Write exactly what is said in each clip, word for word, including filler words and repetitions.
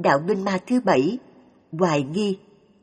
Đạo binh ma thứ bảy, hoài nghi.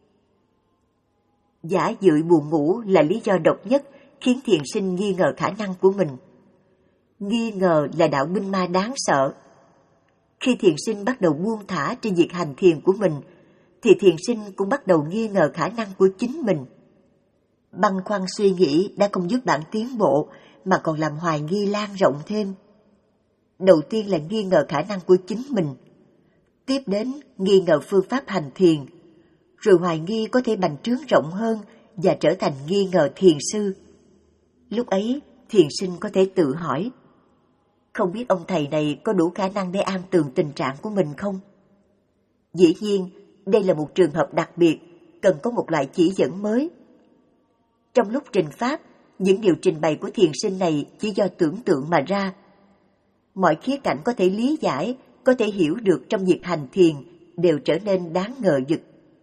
Giả dưỡi buồn ngủ là lý do độc nhất khiến thiền sinh nghi ngờ khả năng của mình. Nghi ngờ là đạo binh ma đáng sợ. Khi thiền sinh bắt đầu buông thả trên việc hành thiền của mình, thì thiền sinh cũng bắt đầu nghi ngờ khả năng của chính mình. Băn khoăn suy nghĩ đã không giúp bạn tiến bộ, mà còn làm hoài nghi lan rộng thêm. Đầu tiên là nghi ngờ khả năng của chính mình. Tiếp đến nghi ngờ phương pháp hành thiền. Rồi hoài nghi có thể bành trướng rộng hơn và trở thành nghi ngờ thiền sư. Lúc ấy, thiền sinh có thể tự hỏi, không biết ông thầy này có đủ khả năng để am tường tình trạng của mình không? Dĩ nhiên, đây là một trường hợp đặc biệt, cần có một loại chỉ dẫn mới. Trong lúc trình pháp, những điều trình bày của thiền sinh này chỉ do tưởng tượng mà ra. Mọi khía cạnh có thể lý giải, có thể hiểu được trong việc hành thiền đều trở nên đáng ngờ vực.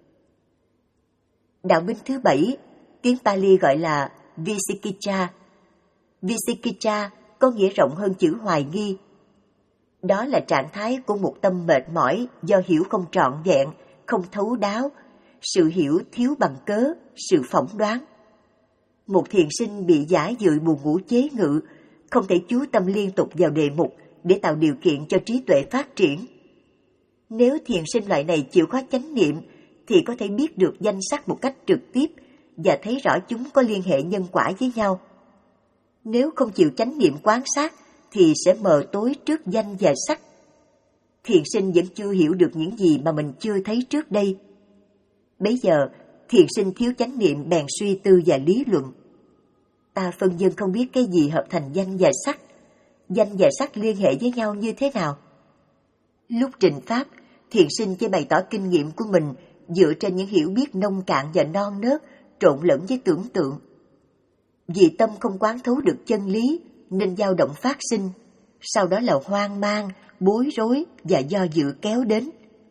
Đạo binh thứ bảy, tiếng Pali gọi là Vicikiccha. Vicikiccha có nghĩa rộng hơn chữ hoài nghi. Đó là trạng thái của một tâm mệt mỏi do hiểu không trọn vẹn, không thấu đáo, sự hiểu thiếu bằng cớ, sự phỏng đoán. Một thiền sinh bị giả dưỡi buồn ngủ chế ngự, không thể chú tâm liên tục vào đề mục để tạo điều kiện cho trí tuệ phát triển. Nếu thiền sinh loại này chịu khó chánh niệm, thì có thể biết được danh sắc một cách trực tiếp và thấy rõ chúng có liên hệ nhân quả với nhau. Nếu không chịu chánh niệm quán sát, thì sẽ mờ tối trước danh và sắc. Thiền sinh vẫn chưa hiểu được những gì mà mình chưa thấy trước đây. Bấy giờ, thiền sinh thiếu chánh niệm bèn suy tư và lý luận. Ta phân vân không biết cái gì hợp thành danh và sắc. Danh và sắc liên hệ với nhau như thế nào? Lúc trình pháp, thiền sinh chỉ bày tỏ kinh nghiệm của mình dựa trên những hiểu biết nông cạn và non nớt, trộn lẫn với tưởng tượng. Vì tâm không quán thấu được chân lý, nên dao động phát sinh, sau đó là hoang mang, bối rối và do dự kéo đến.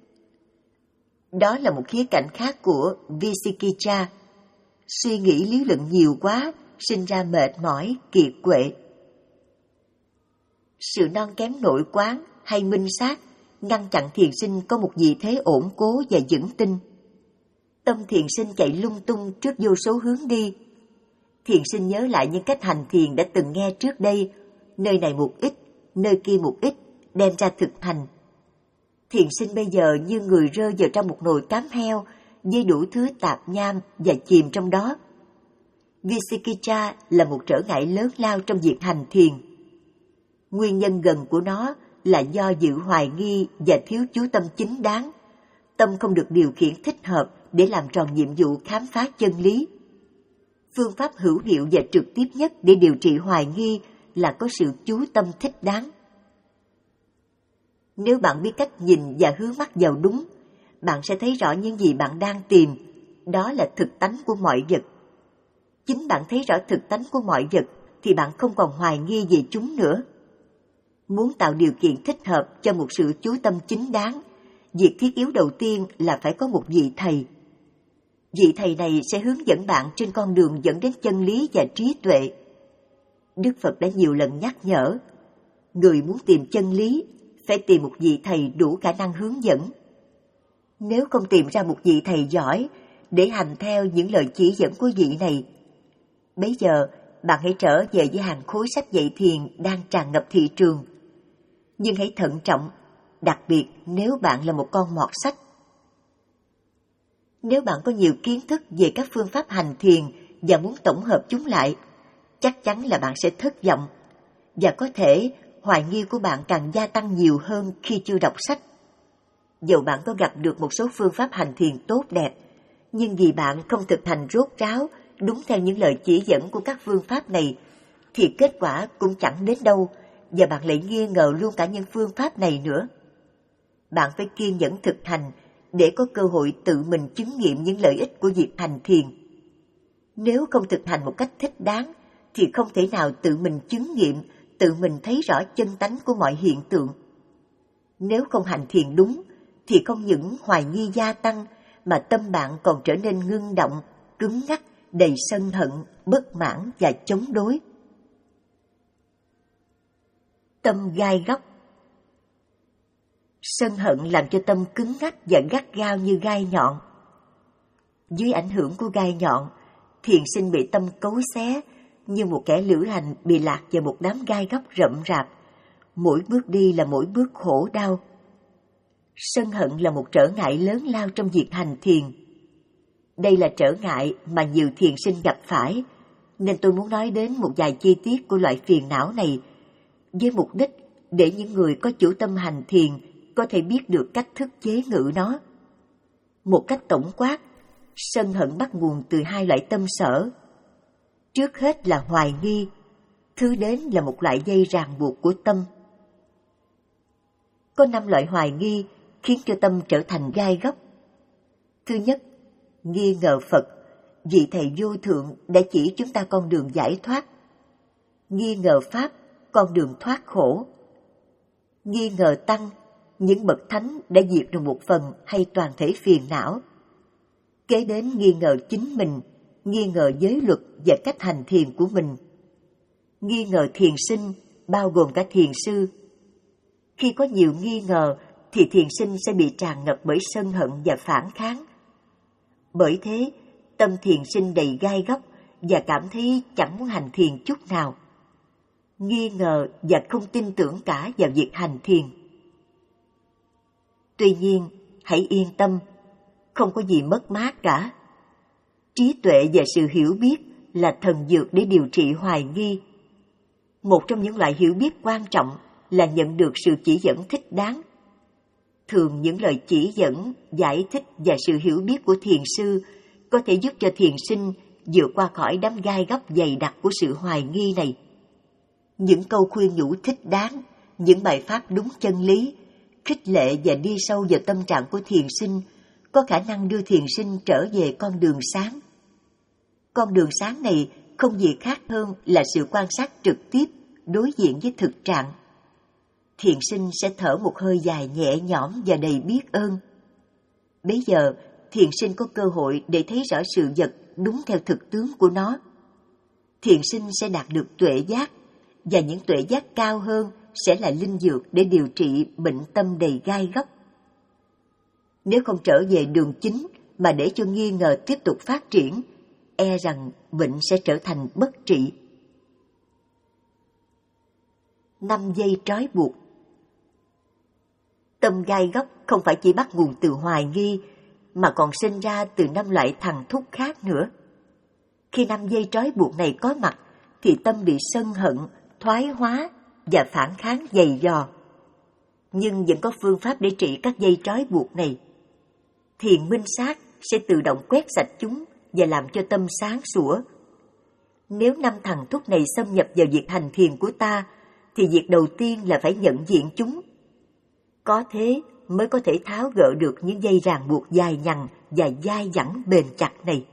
Đó là một khía cạnh khác của Vicikiccha. Suy nghĩ lý luận nhiều quá, sinh ra mệt mỏi, kiệt quệ. Sự non kém nội quán hay minh sát ngăn chặn thiền sinh có một vị thế ổn cố và vững tin. Tâm thiền sinh chạy lung tung trước vô số hướng đi. Thiền sinh nhớ lại những cách hành thiền đã từng nghe trước đây, nơi này một ít, nơi kia một ít, đem ra thực hành. Thiền sinh bây giờ như người rơi vào trong một nồi cám heo với đủ thứ tạp nham và chìm trong đó. Vicikiccha là một trở ngại lớn lao trong việc hành thiền. Nguyên nhân gần của nó là do dự hoài nghi và thiếu chú tâm chính đáng. Tâm không được điều khiển thích hợp để làm tròn nhiệm vụ khám phá chân lý. Phương pháp hữu hiệu và trực tiếp nhất để điều trị hoài nghi là có sự chú tâm thích đáng. Nếu bạn biết cách nhìn và hướng mắt vào đúng, bạn sẽ thấy rõ những gì bạn đang tìm, đó là thực tánh của mọi vật. Chính bạn thấy rõ thực tánh của mọi vật thì bạn không còn hoài nghi về chúng nữa. Muốn tạo điều kiện thích hợp cho một sự chú tâm chính đáng, việc thiết yếu đầu tiên là phải có một vị thầy. Vị thầy này sẽ hướng dẫn bạn trên con đường dẫn đến chân lý và trí tuệ. Đức Phật đã nhiều lần nhắc nhở, người muốn tìm chân lý phải tìm một vị thầy đủ khả năng hướng dẫn. Nếu không tìm ra một vị thầy giỏi để hành theo những lời chỉ dẫn của vị này, bấy giờ bạn hãy trở về với hàng khối sách dạy thiền đang tràn ngập thị trường. Nhưng hãy thận trọng, đặc biệt nếu bạn là một con mọt sách. Nếu bạn có nhiều kiến thức về các phương pháp hành thiền và muốn tổng hợp chúng lại, chắc chắn là bạn sẽ thất vọng, và có thể hoài nghi của bạn càng gia tăng nhiều hơn khi chưa đọc sách. Dầu bạn có gặp được một số phương pháp hành thiền tốt đẹp, nhưng vì bạn không thực hành rốt ráo đúng theo những lời chỉ dẫn của các phương pháp này, thì kết quả cũng chẳng đến đâu, và bạn lại nghi ngờ luôn cả những phương pháp này nữa. Bạn phải kiên nhẫn thực hành để có cơ hội tự mình chứng nghiệm những lợi ích của việc hành thiền. Nếu không thực hành một cách thích đáng, thì không thể nào tự mình chứng nghiệm, tự mình thấy rõ chân tánh của mọi hiện tượng. Nếu không hành thiền đúng, thì không những hoài nghi gia tăng, mà tâm bạn còn trở nên ngưng động, cứng ngắc, đầy sân hận, bất mãn và chống đối. Tâm gai góc. Sân hận làm cho tâm cứng ngắc và gắt gao như gai nhọn. Dưới ảnh hưởng của gai nhọn, thiền sinh bị tâm cấu xé, như một kẻ lữ hành bị lạc vào một đám gai góc rậm rạp. Mỗi bước đi là mỗi bước khổ đau. Sân hận là một trở ngại lớn lao trong việc hành thiền. Đây là trở ngại mà nhiều thiền sinh gặp phải, nên tôi muốn nói đến một vài chi tiết của loại phiền não này, với mục đích để những người có chủ tâm hành thiền có thể biết được cách thức chế ngự nó. Một cách tổng quát, sân hận bắt nguồn từ hai loại tâm sở. Trước hết là hoài nghi, thứ đến là một loại dây ràng buộc của tâm. Có năm loại hoài nghi khiến cho tâm trở thành gai góc. Thứ nhất, nghi ngờ Phật, vị thầy vô thượng đã chỉ chúng ta con đường giải thoát. Nghi ngờ Pháp, con đường thoát khổ. Nghi ngờ Tăng, những bậc thánh đã diệt được một phần hay toàn thể phiền não. Kế đến nghi ngờ chính mình, nghi ngờ giới luật và cách hành thiền của mình. Nghi ngờ thiền sinh, bao gồm cả thiền sư. Khi có nhiều nghi ngờ, thì thiền sinh sẽ bị tràn ngập bởi sân hận và phản kháng. Bởi thế, tâm thiền sinh đầy gai góc và cảm thấy chẳng muốn hành thiền chút nào. Nghi ngờ và không tin tưởng cả vào việc hành thiền. Tuy nhiên, hãy yên tâm, không có gì mất mát cả. Trí tuệ và sự hiểu biết là thần dược để điều trị hoài nghi. Một trong những loại hiểu biết quan trọng là nhận được sự chỉ dẫn thích đáng. Thường những lời chỉ dẫn, giải thích và sự hiểu biết của thiền sư có thể giúp cho thiền sinh vượt qua khỏi đám gai góc dày đặc của sự hoài nghi này. Những câu khuyên nhủ thích đáng, những bài pháp đúng chân lý, khích lệ và đi sâu vào tâm trạng của thiền sinh có khả năng đưa thiền sinh trở về con đường sáng. Con đường sáng này không gì khác hơn là sự quan sát trực tiếp, đối diện với thực trạng. Thiền sinh sẽ thở một hơi dài nhẹ nhõm và đầy biết ơn. Bấy giờ, thiền sinh có cơ hội để thấy rõ sự vật đúng theo thực tướng của nó. Thiền sinh sẽ đạt được tuệ giác, và những tuệ giác cao hơn sẽ là linh dược để điều trị bệnh tâm đầy gai góc. Nếu không trở về đường chính mà để cho nghi ngờ tiếp tục phát triển, e rằng bệnh sẽ trở thành bất trị. Năm dây trói buộc. Tâm gai góc không phải chỉ bắt nguồn từ hoài nghi, mà còn sinh ra từ năm loại thằng thúc khác nữa. Khi năm dây trói buộc này có mặt, thì tâm bị sân hận, thoái hóa và phản kháng dày dò. Nhưng vẫn có phương pháp để trị các dây trói buộc này. Thiền minh sát sẽ tự động quét sạch chúng và làm cho tâm sáng sủa. Nếu năm thằng thúc này xâm nhập vào việc hành thiền của ta, thì việc đầu tiên là phải nhận diện chúng. Có thế mới có thể tháo gỡ được những dây ràng buộc dài nhằng và dai dẳng bền chặt này.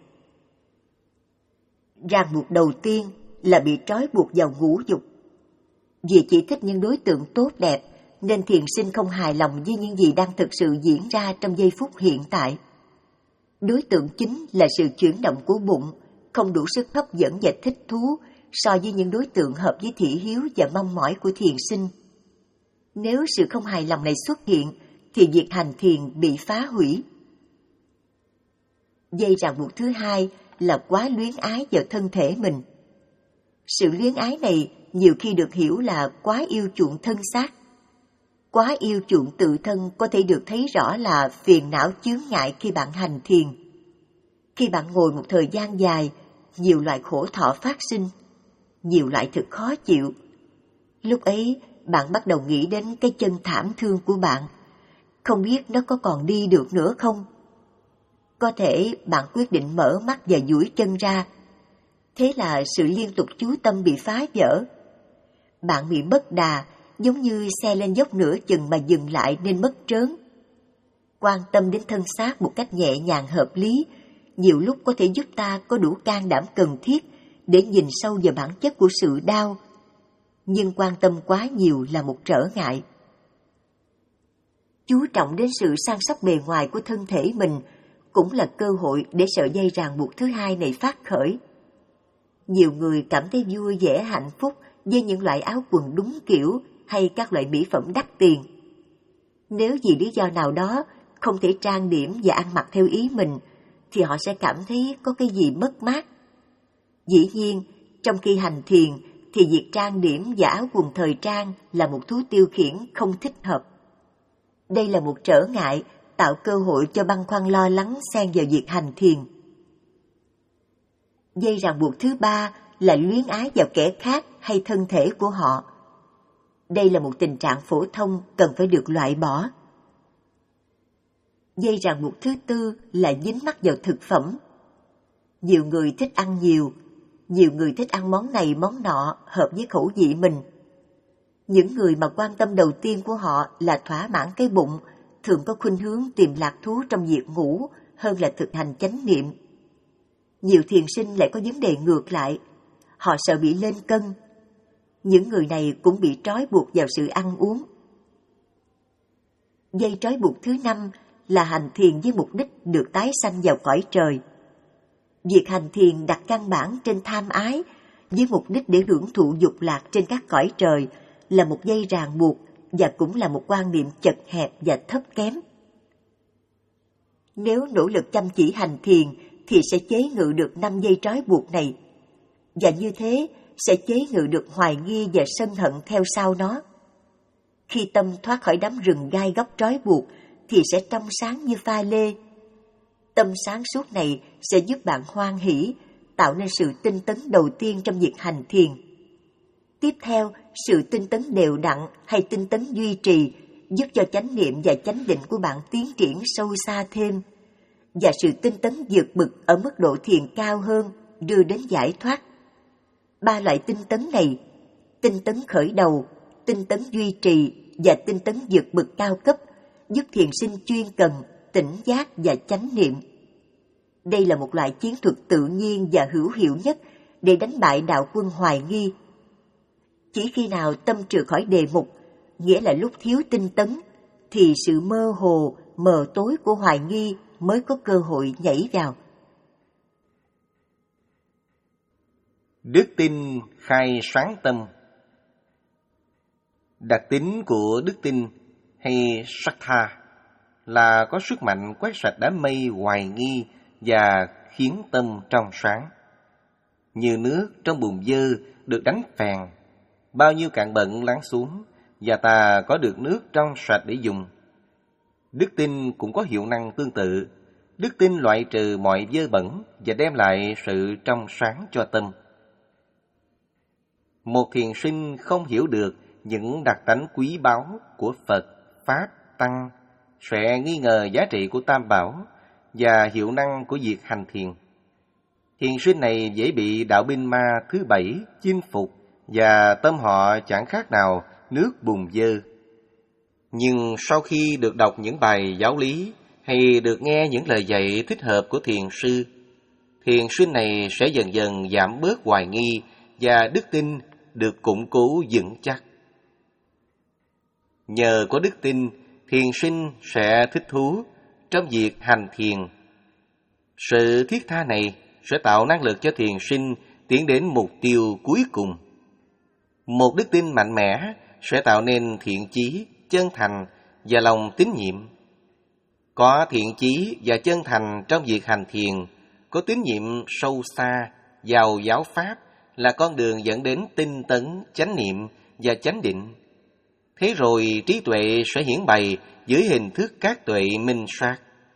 Ràng buộc đầu tiên là bị trói buộc vào ngũ dục. Vì chỉ thích những đối tượng tốt đẹp, nên thiền sinh không hài lòng với những gì đang thực sự diễn ra trong giây phút hiện tại. Đối tượng chính là sự chuyển động của bụng, không đủ sức hấp dẫn và thích thú so với những đối tượng hợp với thị hiếu và mong mỏi của thiền sinh. Nếu sự không hài lòng này xuất hiện, thì việc hành thiền bị phá hủy. Dây ràng buộc thứ hai là quá luyến ái vào thân thể mình. Sự luyến ái này nhiều khi được hiểu là quá yêu chuộng thân xác. Quá yêu chuộng tự thân có thể được thấy rõ là phiền não chướng ngại khi bạn hành thiền. Khi bạn ngồi một thời gian dài, nhiều loại khổ thọ phát sinh, nhiều loại thực khó chịu. Lúc ấy, bạn bắt đầu nghĩ đến cái chân thảm thương của bạn, không biết nó có còn đi được nữa không? Có thể bạn quyết định mở mắt và duỗi chân ra. Thế là sự liên tục chú tâm bị phá vỡ. Bạn bị mất đà, giống như xe lên dốc nửa chừng mà dừng lại nên mất trớn. Quan tâm đến thân xác một cách nhẹ nhàng hợp lý, nhiều lúc có thể giúp ta có đủ can đảm cần thiết để nhìn sâu vào bản chất của sự đau. Nhưng quan tâm quá nhiều là một trở ngại. Chú trọng đến sự săn sóc bề ngoài của thân thể mình cũng là cơ hội để sợi dây ràng buộc thứ hai này phát khởi. Nhiều người cảm thấy vui vẻ hạnh phúc với những loại áo quần đúng kiểu hay các loại mỹ phẩm đắt tiền. Nếu vì lý do nào đó không thể trang điểm và ăn mặc theo ý mình, thì họ sẽ cảm thấy có cái gì mất mát. Dĩ nhiên, trong khi hành thiền, thì việc trang điểm và áo quần thời trang là một thú tiêu khiển không thích hợp. Đây là một trở ngại tạo cơ hội cho băn khoăn lo lắng xen vào việc hành thiền. Dây ràng buộc thứ ba là luyến ái vào kẻ khác hay thân thể của họ. Đây là một tình trạng phổ thông cần phải được loại bỏ. Dây ràng buộc thứ tư là dính mắc vào thực phẩm. Nhiều người thích ăn nhiều, nhiều người thích ăn món này món nọ hợp với khẩu vị mình. Những người mà quan tâm đầu tiên của họ là thỏa mãn cái bụng, thường có khuynh hướng tìm lạc thú trong việc ngủ hơn là thực hành chánh niệm. Nhiều thiền sinh lại có vấn đề ngược lại, họ sợ bị lên cân. Những người này cũng bị trói buộc vào sự ăn uống. Dây trói buộc thứ năm là hành thiền với mục đích được tái sanh vào cõi trời. Việc hành thiền đặt căn bản trên tham ái với mục đích để hưởng thụ dục lạc trên các cõi trời là một dây ràng buộc và cũng là một quan niệm chật hẹp và thấp kém. Nếu nỗ lực chăm chỉ hành thiền thì sẽ chế ngự được năm dây trói buộc này, và như thế sẽ chế ngự được hoài nghi và sân hận theo sau nó. Khi tâm thoát khỏi đám rừng gai góc trói buộc thì sẽ trong sáng như pha lê. Tâm sáng suốt này sẽ giúp bạn hoan hỷ, tạo nên sự tinh tấn đầu tiên trong việc hành thiền. Tiếp theo, sự tinh tấn đều đặn hay tinh tấn duy trì giúp cho chánh niệm và chánh định của bạn tiến triển sâu xa thêm, và sự tinh tấn vượt bực ở mức độ thiền cao hơn đưa đến giải thoát. Ba loại tinh tấn này, tinh tấn khởi đầu, tinh tấn duy trì và tinh tấn vượt bực cao cấp, giúp thiền sinh chuyên cần, tỉnh giác và chánh niệm. Đây là một loại chiến thuật tự nhiên và hữu hiệu nhất để đánh bại đạo quân hoài nghi. Chỉ khi nào tâm trừ khỏi đề mục, nghĩa là lúc thiếu tinh tấn, thì sự mơ hồ, mờ tối của hoài nghi mới có cơ hội nhảy vào. Đức tin khai sáng tâm. Đặc tính của đức tin hay Sattha là có sức mạnh quét sạch đám mây hoài nghi và khiến tâm trong sáng. Như nước trong bùn dơ được đánh phèn, bao nhiêu cạn bẩn lắng xuống và ta có được nước trong sạch để dùng. Đức tin cũng có hiệu năng tương tự. Đức tin loại trừ mọi dơ bẩn và đem lại sự trong sáng cho tâm. Một thiền sinh không hiểu được những đặc tánh quý báu của Phật, Pháp, Tăng sẽ nghi ngờ giá trị của Tam Bảo và hiệu năng của việc hành thiền. Thiền sinh này dễ bị đạo binh ma thứ bảy chinh phục và tâm họ chẳng khác nào nước bùn dơ. Nhưng sau khi được đọc những bài giáo lý hay được nghe những lời dạy thích hợp của thiền sư, thiền sinh này sẽ dần dần giảm bớt hoài nghi và đức tin được củng cố vững chắc. Nhờ có đức tin, thiền sinh sẽ thích thú trong việc hành thiền. Sự thiết tha này sẽ tạo năng lực cho thiền sinh tiến đến mục tiêu cuối cùng. Một đức tin mạnh mẽ sẽ tạo nên thiện chí, chân thành và lòng tín nhiệm. Có thiện chí và chân thành trong việc hành thiền, có tín nhiệm sâu xa vào giáo pháp là con đường dẫn đến tinh tấn, chánh niệm và chánh định. Thế rồi trí tuệ sẽ hiển bày dưới hình thức các tuệ minh sát.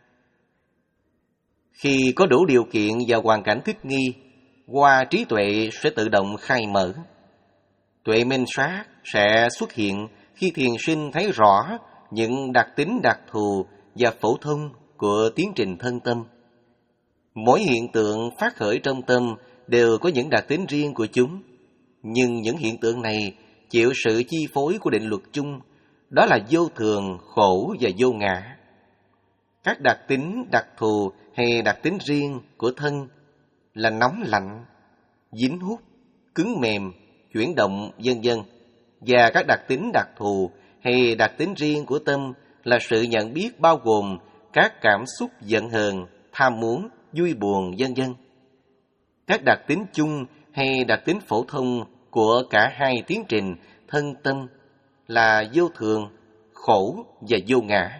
Khi có đủ điều kiện và hoàn cảnh thích nghi, hoa trí tuệ sẽ tự động khai mở. Tuệ minh sát sẽ xuất hiện khi thiền sinh thấy rõ những đặc tính đặc thù và phổ thông của tiến trình thân tâm. Mỗi hiện tượng phát khởi trong tâm đều có những đặc tính riêng của chúng, nhưng những hiện tượng này chịu sự chi phối của định luật chung, đó là vô thường, khổ và vô ngã. Các đặc tính đặc thù hay đặc tính riêng của thân là nóng lạnh, dính hút, cứng mềm, chuyển động, vân vân. Và các đặc tính đặc thù hay đặc tính riêng của tâm là sự nhận biết bao gồm các cảm xúc giận hờn, tham muốn, vui buồn, vân vân. Các đặc tính chung hay đặc tính phổ thông của cả hai tiến trình thân tâm là vô thường, khổ và vô ngã.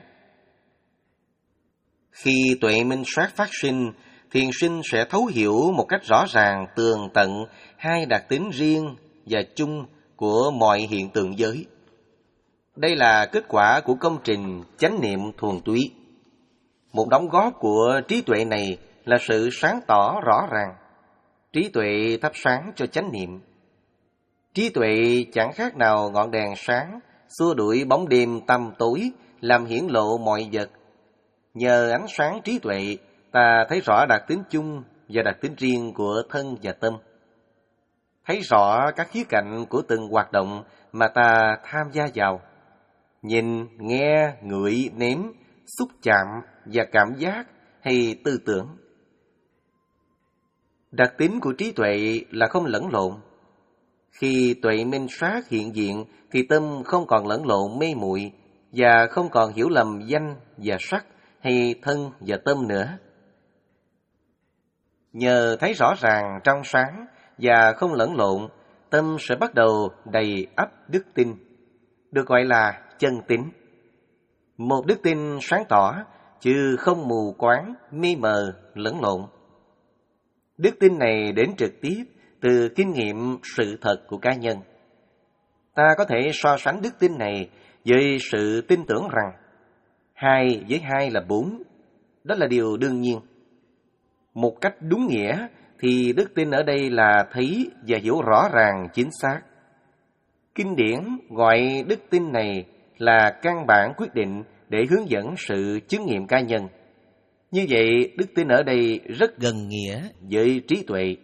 Khi tuệ minh sát phát sinh, thiền sinh sẽ thấu hiểu một cách rõ ràng tường tận hai đặc tính riêng và chung của mọi hiện tượng giới. Đây là kết quả của công trình chánh niệm thuần túy. Một đóng góp của trí tuệ này là sự sáng tỏ rõ ràng. Trí tuệ thắp sáng cho chánh niệm. Trí tuệ chẳng khác nào ngọn đèn sáng, xua đuổi bóng đêm tăm tối, làm hiển lộ mọi vật. Nhờ ánh sáng trí tuệ, ta thấy rõ đặc tính chung và đặc tính riêng của thân và tâm. Thấy rõ các khía cạnh của từng hoạt động mà ta tham gia vào. Nhìn, nghe, ngửi, nếm, xúc chạm và cảm giác hay tư tưởng. Đặc tính của trí tuệ là không lẫn lộn. Khi tuệ minh sát hiện diện thì tâm không còn lẫn lộn mê muội và không còn hiểu lầm danh và sắc hay thân và tâm nữa. Nhờ thấy rõ ràng trong sáng và không lẫn lộn, tâm sẽ bắt đầu đầy ắp đức tin, được gọi là chân tín. Một đức tin sáng tỏ, chứ không mù quáng, mê mờ, lẫn lộn. Đức tin này đến trực tiếp từ kinh nghiệm sự thật của cá nhân. Ta có thể so sánh đức tin này với sự tin tưởng rằng hai với hai là bốn. Đó là điều đương nhiên. Một cách đúng nghĩa thì đức tin ở đây là thấy và hiểu rõ ràng chính xác. Kinh điển gọi đức tin này là căn bản quyết định để hướng dẫn sự chứng nghiệm cá nhân. Như vậy, đức tin ở đây rất gần nghĩa với trí tuệ.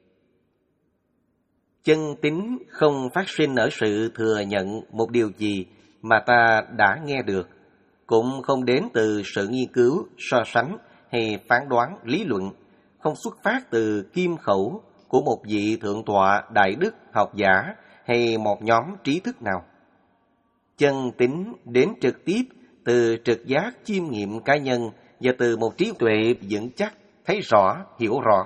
Chân tín không phát sinh ở sự thừa nhận một điều gì mà ta đã nghe được, cũng không đến từ sự nghiên cứu, so sánh hay phán đoán lý luận, không xuất phát từ kim khẩu của một vị thượng tọa đại đức học giả hay một nhóm trí thức nào. Chân tín đến trực tiếp từ trực giác chiêm nghiệm cá nhân và từ một trí tuệ vững chắc, thấy rõ, hiểu rõ.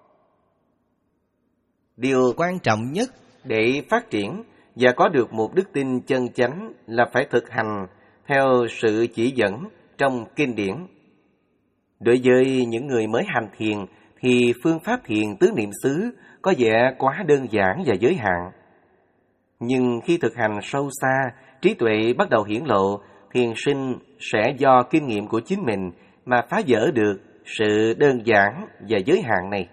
Điều quan trọng nhất để phát triển và có được một đức tin chân chánh là phải thực hành theo sự chỉ dẫn trong kinh điển. Đối với những người mới hành thiền thì phương pháp thiền tứ niệm xứ có vẻ quá đơn giản và giới hạn. Nhưng khi thực hành sâu xa, trí tuệ bắt đầu hiển lộ, thiền sinh sẽ do kinh nghiệm của chính mình mà phá vỡ được sự đơn giản và giới hạn này.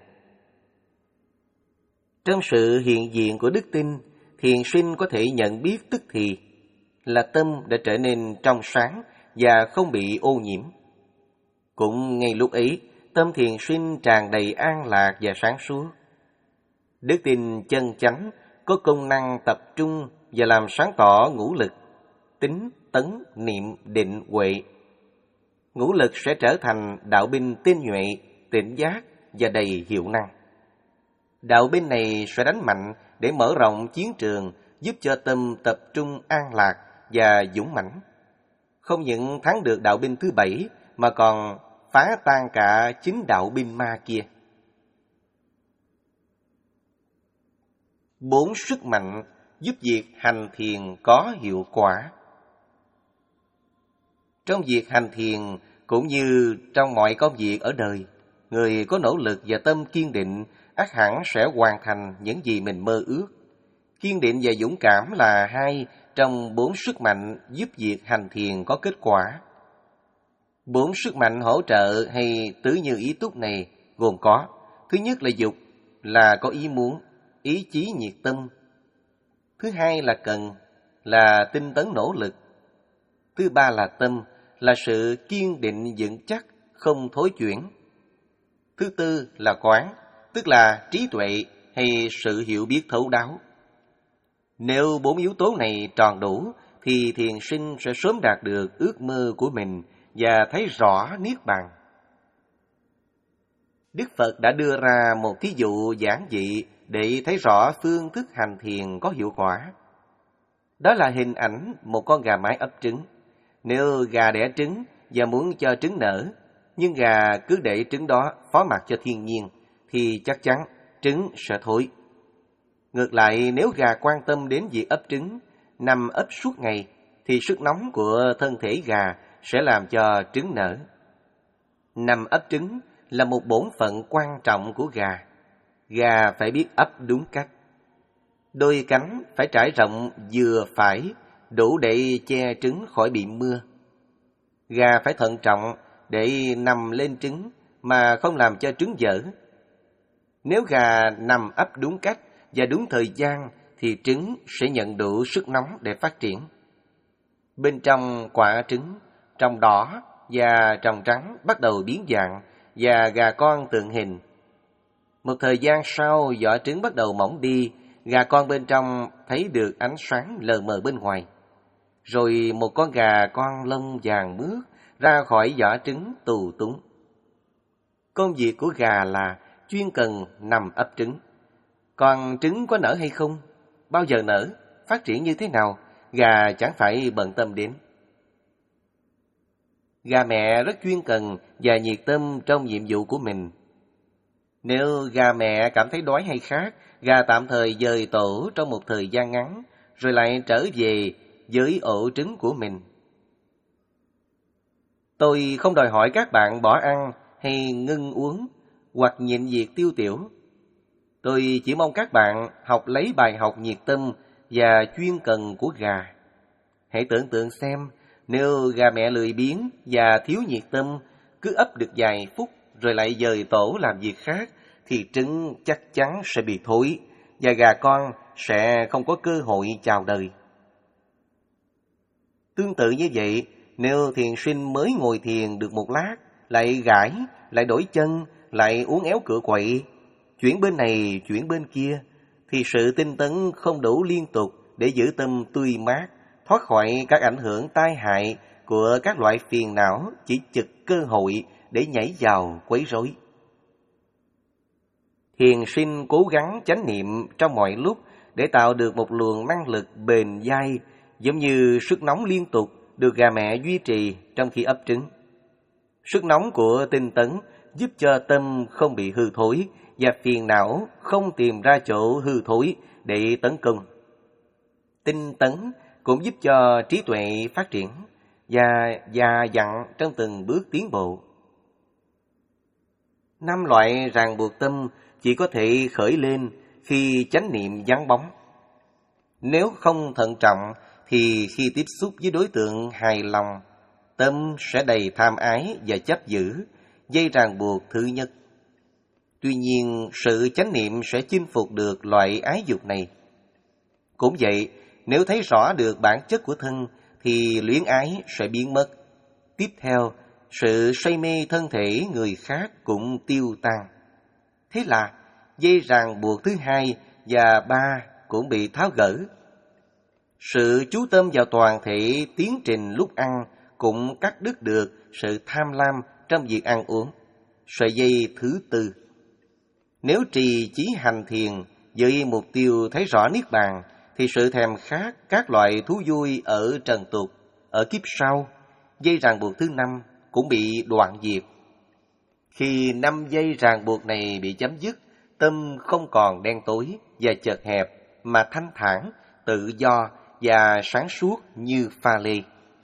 Trong sự hiện diện của đức tin, thiền sinh có thể nhận biết tức thì là tâm đã trở nên trong sáng và không bị ô nhiễm. Cũng ngay lúc ấy, tâm thiền sinh tràn đầy an lạc và sáng suốt. Đức tin chân chánh có công năng tập trung và làm sáng tỏ ngũ lực, tính, tấn, niệm, định, huệ. Ngũ lực sẽ trở thành đạo binh tinh nhuệ, tỉnh giác và đầy hiệu năng. Đạo binh này sẽ đánh mạnh để mở rộng chiến trường, giúp cho tâm tập trung an lạc và dũng mãnh. Không những thắng được đạo binh thứ bảy mà còn phá tan cả chính đạo binh ma kia. Bốn sức mạnh giúp việc hành thiền có hiệu quả. Trong việc hành thiền cũng như trong mọi công việc ở đời, người có nỗ lực và tâm kiên định ắt hẳn sẽ hoàn thành những gì mình mơ ước. Kiên định và dũng cảm là hai trong bốn sức mạnh giúp việc hành thiền có kết quả. Bốn sức mạnh hỗ trợ hay tứ như ý túc này gồm có: thứ nhất là dục, là có ý muốn, ý chí nhiệt tâm. Thứ hai là cần, là tinh tấn nỗ lực. Thứ ba là tâm, là sự kiên định vững chắc, không thối chuyển. Thứ tư là quán, tức là trí tuệ hay sự hiểu biết thấu đáo. Nếu bốn yếu tố này tròn đủ, thì thiền sinh sẽ sớm đạt được ước mơ của mình và thấy rõ niết bàn. Đức Phật đã đưa ra một thí dụ giản dị để thấy rõ phương thức hành thiền có hiệu quả. Đó là hình ảnh một con gà mái ấp trứng. Nếu gà đẻ trứng và muốn cho trứng nở, nhưng gà cứ để trứng đó phó mặc cho thiên nhiên, thì chắc chắn trứng sẽ thối. Ngược lại, nếu gà quan tâm đến việc ấp trứng, nằm ấp suốt ngày, thì sức nóng của thân thể gà sẽ làm cho trứng nở. Nằm ấp trứng là một bổn phận quan trọng của gà. Gà phải biết ấp đúng cách. Đôi cánh phải trải rộng vừa phải, đủ để che trứng khỏi bị mưa. Gà phải thận trọng để nằm lên trứng mà không làm cho trứng dở. Nếu gà nằm ấp đúng cách và đúng thời gian thì trứng sẽ nhận đủ sức nóng để phát triển. Bên trong quả trứng, tròng đỏ và tròng trắng bắt đầu biến dạng và gà con tượng hình. Một thời gian sau, vỏ trứng bắt đầu mỏng đi, gà con bên trong thấy được ánh sáng lờ mờ bên ngoài. Rồi một con gà con lông vàng mướt ra khỏi vỏ trứng tù túng. Công việc của gà là chuyên cần nằm ấp trứng. Còn trứng có nở hay không, bao giờ nở, phát triển như thế nào, gà chẳng phải bận tâm đến. Gà mẹ rất chuyên cần và nhiệt tâm trong nhiệm vụ của mình. Nếu gà mẹ cảm thấy đói hay khát, gà tạm thời dời tổ trong một thời gian ngắn, rồi lại trở về với ổ trứng của mình. Tôi không đòi hỏi các bạn bỏ ăn hay ngưng uống hoặc nhịn việc tiêu tiểu. Tôi chỉ mong các bạn học lấy bài học nhiệt tâm và chuyên cần của gà. Hãy tưởng tượng xem, nếu gà mẹ lười biếng và thiếu nhiệt tâm, cứ ấp được vài phút rồi lại dời tổ làm việc khác, thì trứng chắc chắn sẽ bị thối và gà con sẽ không có cơ hội chào đời. Tương tự như vậy, nếu thiền sinh mới ngồi thiền được một lát, lại gãi, lại đổi chân, lại uốn éo cựa quậy, chuyển bên này, chuyển bên kia, thì sự tinh tấn không đủ liên tục để giữ tâm tươi mát, thoát khỏi các ảnh hưởng tai hại của các loại phiền não chỉ chực cơ hội để nhảy vào quấy rối. Thiền sinh cố gắng chánh niệm trong mọi lúc để tạo được một luồng năng lực bền dai, giống như sức nóng liên tục được gà mẹ duy trì trong khi ấp trứng. Sức nóng của tinh tấn giúp cho tâm không bị hư thối và phiền não không tìm ra chỗ hư thối để tấn công. Tinh tấn cũng giúp cho trí tuệ phát triển và già dặn trong từng bước tiến bộ. Năm loại ràng buộc tâm chỉ có thể khởi lên khi chánh niệm vắng bóng. Nếu không thận trọng thì khi tiếp xúc với đối tượng hài lòng, tâm sẽ đầy tham ái và chấp giữ, dây ràng buộc thứ nhất. Tuy nhiên, sự chánh niệm sẽ chinh phục được loại ái dục này. Cũng vậy, nếu thấy rõ được bản chất của thân thì luyến ái sẽ biến mất. Tiếp theo, sự say mê thân thể người khác cũng tiêu tan. Thế là dây ràng buộc thứ hai và ba cũng bị tháo gỡ. Sự chú tâm vào toàn thể tiến trình lúc ăn cũng cắt đứt được sự tham lam trong việc ăn uống. Sợi dây thứ tư. Nếu trì chí hành thiền với mục tiêu thấy rõ niết bàn, thì sự thèm khát các loại thú vui ở trần tục, ở kiếp sau, dây ràng buộc thứ năm cũng bị đoạn diệt. Khi năm dây ràng buộc này bị chấm dứt, tâm không còn đen tối và chật hẹp, mà thanh thản, tự do và sáng suốt như pha lê.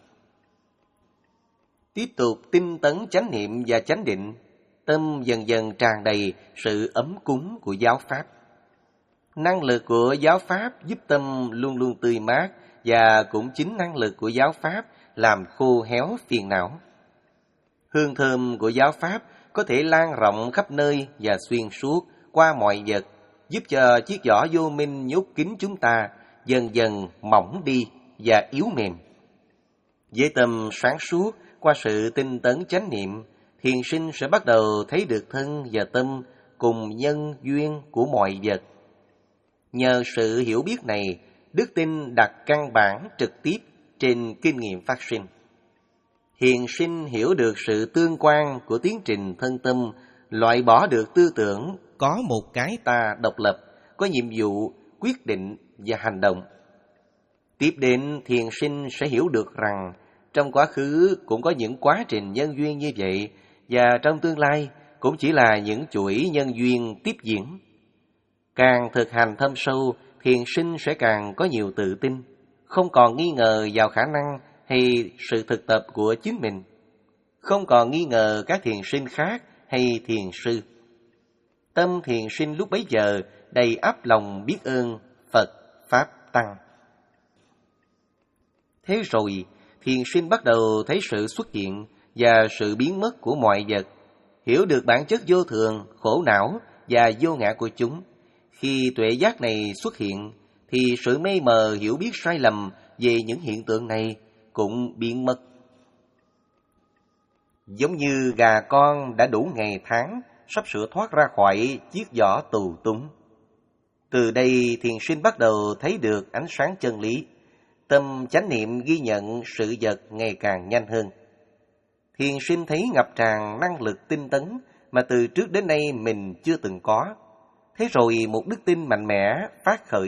Tiếp tục tinh tấn chánh niệm và chánh định, tâm dần dần tràn đầy sự ấm cúng của giáo pháp. Năng lực của giáo pháp giúp tâm luôn luôn tươi mát, và cũng chính năng lực của giáo pháp làm khô héo phiền não. Hương thơm của giáo pháp có thể lan rộng khắp nơi và xuyên suốt qua mọi vật, giúp cho chiếc vỏ vô minh nhốt kín chúng ta dần dần mỏng đi và yếu mềm. Với tâm sáng suốt qua sự tinh tấn chánh niệm, thiền sinh sẽ bắt đầu thấy được thân và tâm cùng nhân duyên của mọi vật. Nhờ sự hiểu biết này, đức tin đặt căn bản trực tiếp trên kinh nghiệm phát sinh. Thiền sinh hiểu được sự tương quan của tiến trình thân tâm, loại bỏ được tư tưởng có một cái ta độc lập, có nhiệm vụ, quyết định và hành động. Tiếp đến, thiền sinh sẽ hiểu được rằng trong quá khứ cũng có những quá trình nhân duyên như vậy, và trong tương lai cũng chỉ là những chuỗi nhân duyên tiếp diễn. Càng thực hành thâm sâu, thiền sinh sẽ càng có nhiều tự tin, không còn nghi ngờ vào khả năng hay sự thực tập của chính mình, không còn nghi ngờ các thiền sinh khác hay thiền sư. Tâm thiền sinh lúc bấy giờ đầy ắp lòng biết ơn Phật, Pháp, Tăng. Thế rồi, thiền sinh bắt đầu thấy sự xuất hiện và sự biến mất của mọi vật, hiểu được bản chất vô thường, khổ não và vô ngã của chúng. Khi tuệ giác này xuất hiện, thì sự mê mờ hiểu biết sai lầm về những hiện tượng này cũng biến mất. Giống như gà con đã đủ ngày tháng, sắp sửa thoát ra khỏi chiếc giỏ tù túng. Từ đây thiền sinh bắt đầu thấy được ánh sáng chân lý. Tâm chánh niệm ghi nhận sự vật ngày càng nhanh hơn. Thiền sinh thấy ngập tràn năng lực tinh tấn mà từ trước đến nay mình chưa từng có. Thế rồi một đức tin mạnh mẽ phát khởi.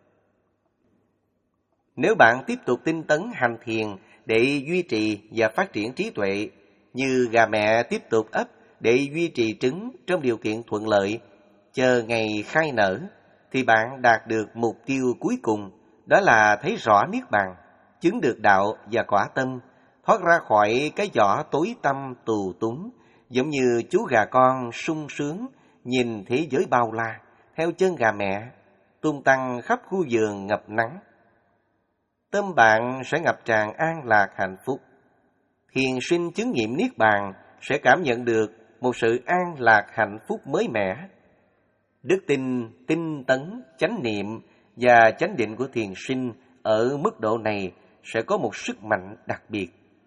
Nếu bạn tiếp tục tinh tấn hành thiền để duy trì và phát triển trí tuệ, như gà mẹ tiếp tục ấp để duy trì trứng trong điều kiện thuận lợi, chờ ngày khai nở, thì bạn đạt được mục tiêu cuối cùng, đó là thấy rõ Niết Bàn, chứng được đạo và quả tâm, thoát ra khỏi cái giỏ tối tăm tù túng, giống như chú gà con sung sướng nhìn thế giới bao la theo chân gà mẹ, tung tăng khắp khu vườn ngập nắng. Tâm bạn sẽ ngập tràn an lạc hạnh phúc. Thiền sinh chứng nghiệm Niết Bàn sẽ cảm nhận được một sự an lạc hạnh phúc mới mẻ. Đức tin, tinh tấn, chánh niệm và chánh định của thiền sinh ở mức độ này sẽ có một sức mạnh đặc biệt.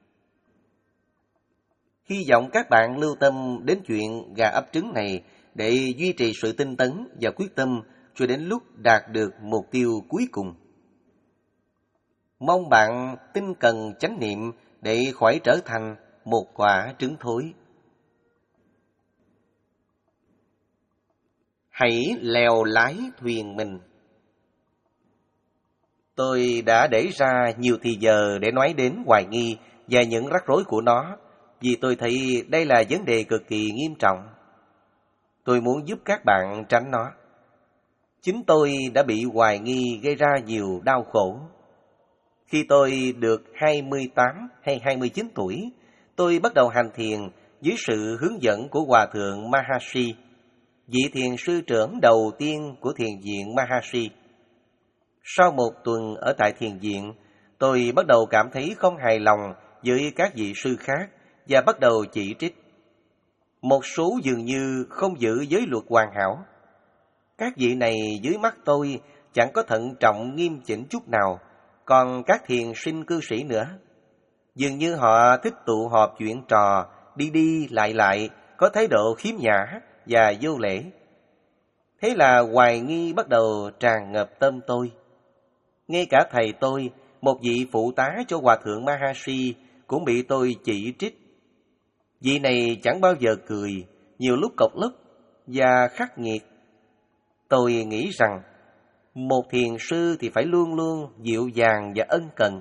Hy vọng các bạn lưu tâm đến chuyện gà ấp trứng này để duy trì sự tinh tấn và quyết tâm cho đến lúc đạt được mục tiêu cuối cùng. Mong bạn tinh cần chánh niệm để khỏi trở thành một quả trứng thối. Hãy lèo lái thuyền mình. Tôi đã để ra nhiều thì giờ để nói đến hoài nghi và những rắc rối của nó, vì tôi thấy đây là vấn đề cực kỳ nghiêm trọng. Tôi muốn giúp các bạn tránh nó. Chính tôi đã bị hoài nghi gây ra nhiều đau khổ. Khi tôi được hai mươi tám hay hai mươi chín tuổi, tôi bắt đầu hành thiền dưới sự hướng dẫn của Hòa thượng Maharishi, vị thiền sư trưởng đầu tiên của thiền viện Maharishi. Sau một tuần ở tại thiền viện, tôi bắt đầu cảm thấy không hài lòng với các vị sư khác và bắt đầu chỉ trích. Một số dường như không giữ giới luật hoàn hảo. Các vị này dưới mắt tôi chẳng có thận trọng nghiêm chỉnh chút nào, còn các thiền sinh cư sĩ nữa. Dường như họ thích tụ họp chuyện trò, đi đi lại lại, có thái độ khiếm nhã và vô lễ. Thế là hoài nghi bắt đầu tràn ngập tâm tôi. Ngay cả thầy tôi, một vị phụ tá cho Hòa thượng Maharishi, cũng bị tôi chỉ trích. Vị này chẳng bao giờ cười, nhiều lúc cộc lốc và khắc nghiệt. Tôi nghĩ rằng một thiền sư thì phải luôn luôn dịu dàng và ân cần.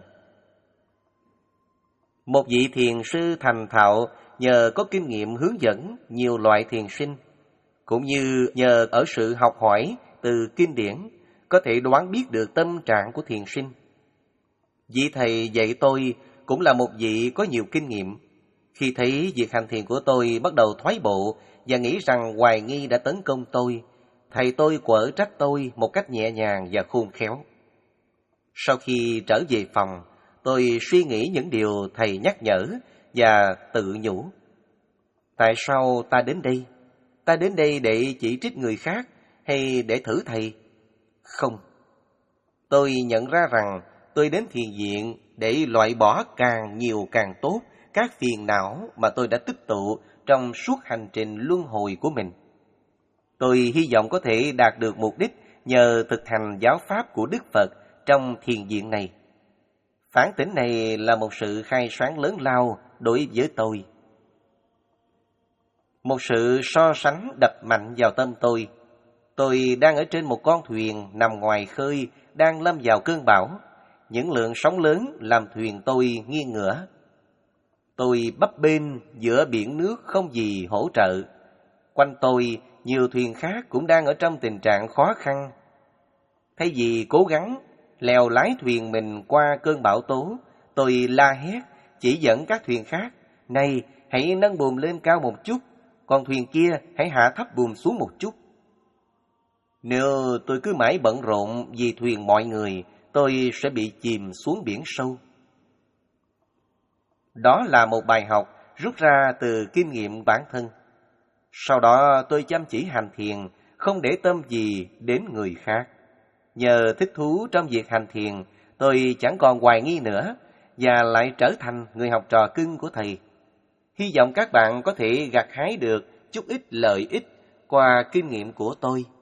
Một vị thiền sư thành thạo nhờ có kinh nghiệm hướng dẫn nhiều loại thiền sinh, cũng như nhờ ở sự học hỏi từ kinh điển, có thể đoán biết được tâm trạng của thiền sinh. Vị thầy dạy tôi cũng là một vị có nhiều kinh nghiệm. Khi thấy việc hành thiền của tôi bắt đầu thoái bộ và nghĩ rằng hoài nghi đã tấn công tôi, thầy tôi quở trách tôi một cách nhẹ nhàng và khôn khéo. Sau khi trở về phòng, tôi suy nghĩ những điều thầy nhắc nhở và tự nhủ. Tại sao ta đến đây? Ta đến đây để chỉ trích người khác hay để thử thầy? Không. Tôi nhận ra rằng tôi đến thiền viện để loại bỏ càng nhiều càng tốt các phiền não mà tôi đã tích tụ trong suốt hành trình luân hồi của mình. Tôi hy vọng có thể đạt được mục đích nhờ thực hành giáo pháp của Đức Phật trong thiền viện này. Phản tỉnh này là một sự khai sáng lớn lao đối với tôi. Một sự so sánh đập mạnh vào tâm tôi. Tôi đang ở trên một con thuyền nằm ngoài khơi, đang lâm vào cơn bão. Những lượng sóng lớn làm thuyền tôi nghiêng ngửa. Tôi bấp bênh giữa biển nước không gì hỗ trợ. Quanh tôi, nhiều thuyền khác cũng đang ở trong tình trạng khó khăn. Thay vì cố gắng lèo lái thuyền mình qua cơn bão tố, tôi la hét, chỉ dẫn các thuyền khác, này, hãy nâng buồm lên cao một chút, còn thuyền kia hãy hạ thấp buồm xuống một chút. Nếu tôi cứ mãi bận rộn vì thuyền mọi người, tôi sẽ bị chìm xuống biển sâu. Đó là một bài học rút ra từ kinh nghiệm bản thân. Sau đó tôi chăm chỉ hành thiền, không để tâm gì đến người khác. Nhờ thích thú trong việc hành thiền, tôi chẳng còn hoài nghi nữa và lại trở thành người học trò cưng của thầy. Hy vọng các bạn có thể gặt hái được chút ít lợi ích qua kinh nghiệm của tôi.